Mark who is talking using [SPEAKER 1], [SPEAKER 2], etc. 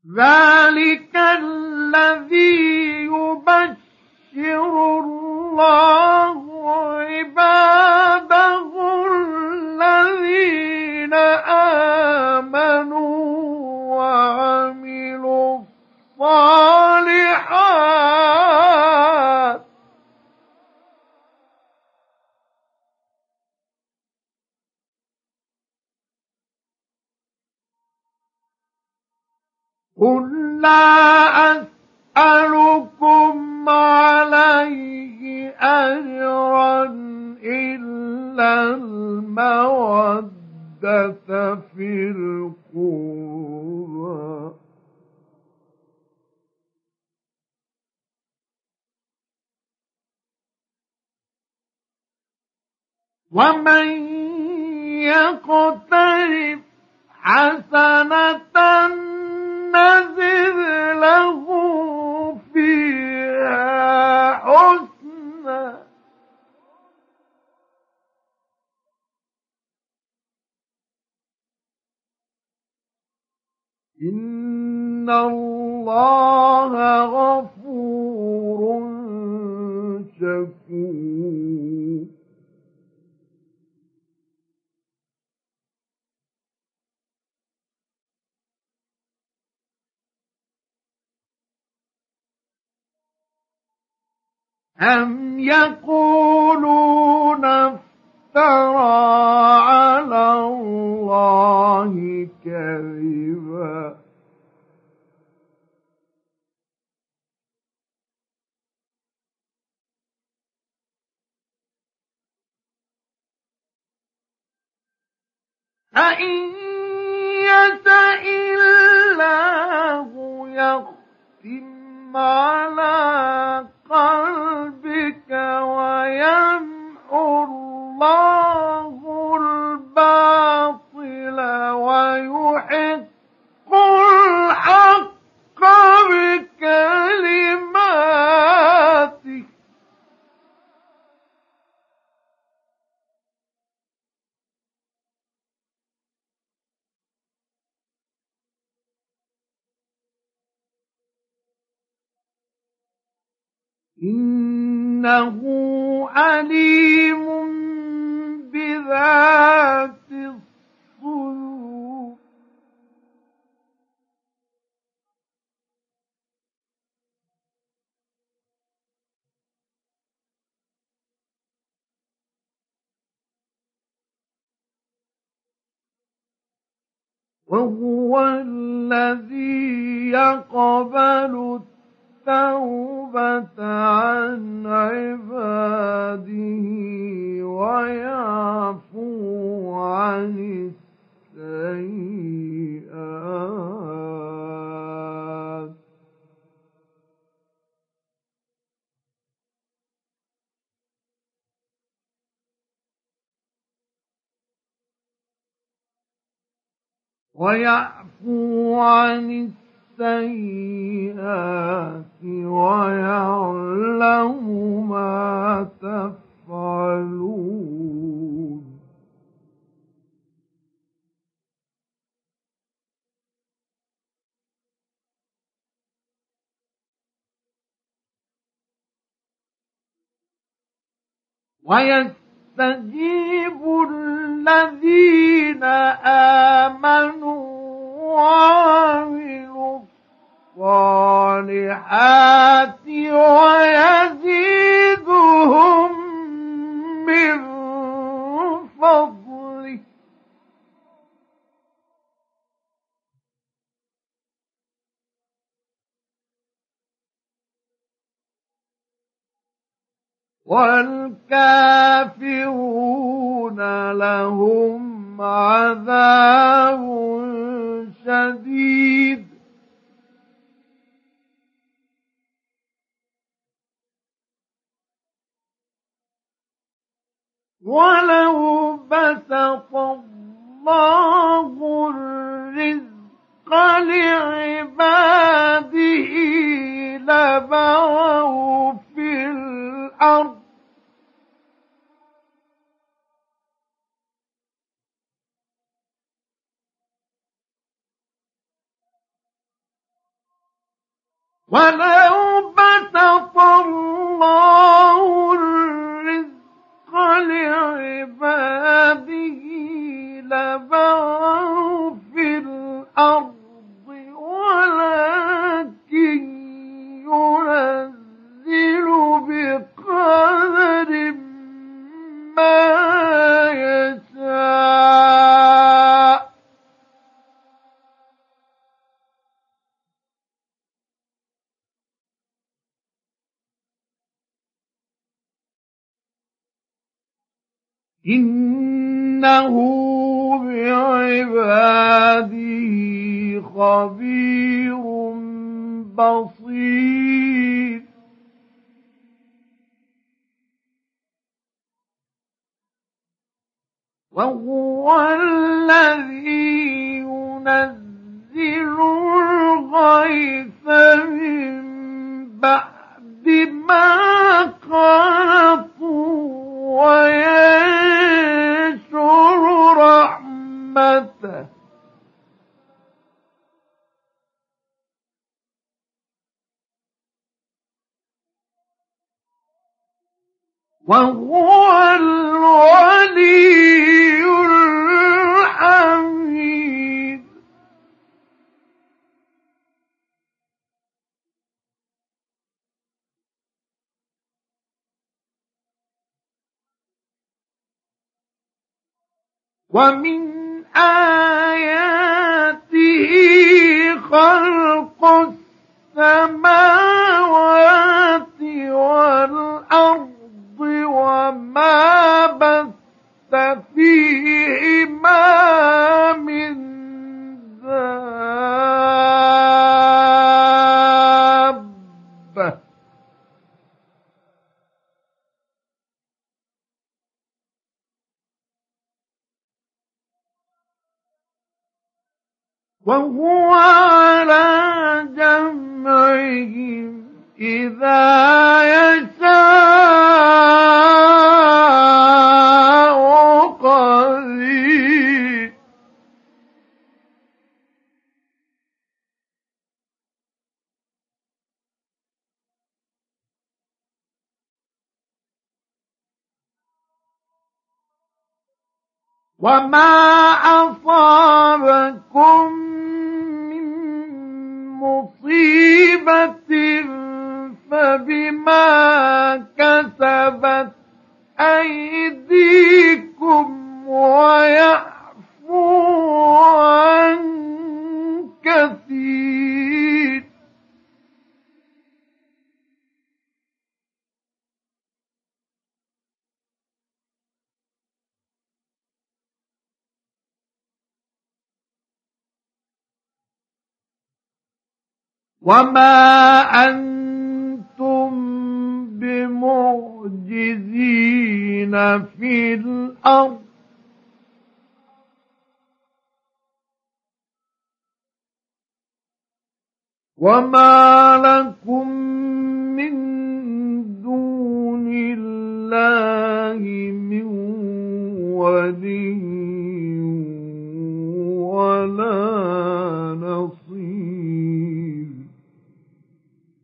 [SPEAKER 1] ذلك الذي يبشر الله عباده الذين آمنوا وعملوا الصالحات قل لا أسألكم عليه أجرا إلا المودة في القربى ومن يقترف حسنة نزد له فيها حسنا إن الله غفور شكور أم يقولون افترى على الله كذبا فإن يشأ الله يختم على قلبك ويمحو الله الباطل ويحق الحق بكلماته إنه عليم بذات الصدور وهو الذي يقبل التوبة عن عباده ويعفو عن السيئات ويعلم ما تفعلون ويستجيب الذين آمنوا وعملوا الصالحات ويزيدهم من فضله والكافرون لهم عذاب شديد ولو بسط الله الرزق لعباده لبغوا في الأرض ولو بسط الله الرزق لعباده لبغوا في الأرض ولكن ينزل بقدر ما يشاء إنه بعباده خبير بصير وهو الذي ينزل الغيث من بعد ما قنطوا وينشر رحمته وهو الولي الحميد ومن آياته خلق السماوات والأرض وما بث فيهما من دابة وهو على جمعهم إذا يشاء قدير وما أصابكم من مصيبة فبما كسبت أيديكم ويعفو عن كثير وما أنتم بمعجزين في الأرض وما لكم من دون الله من ولي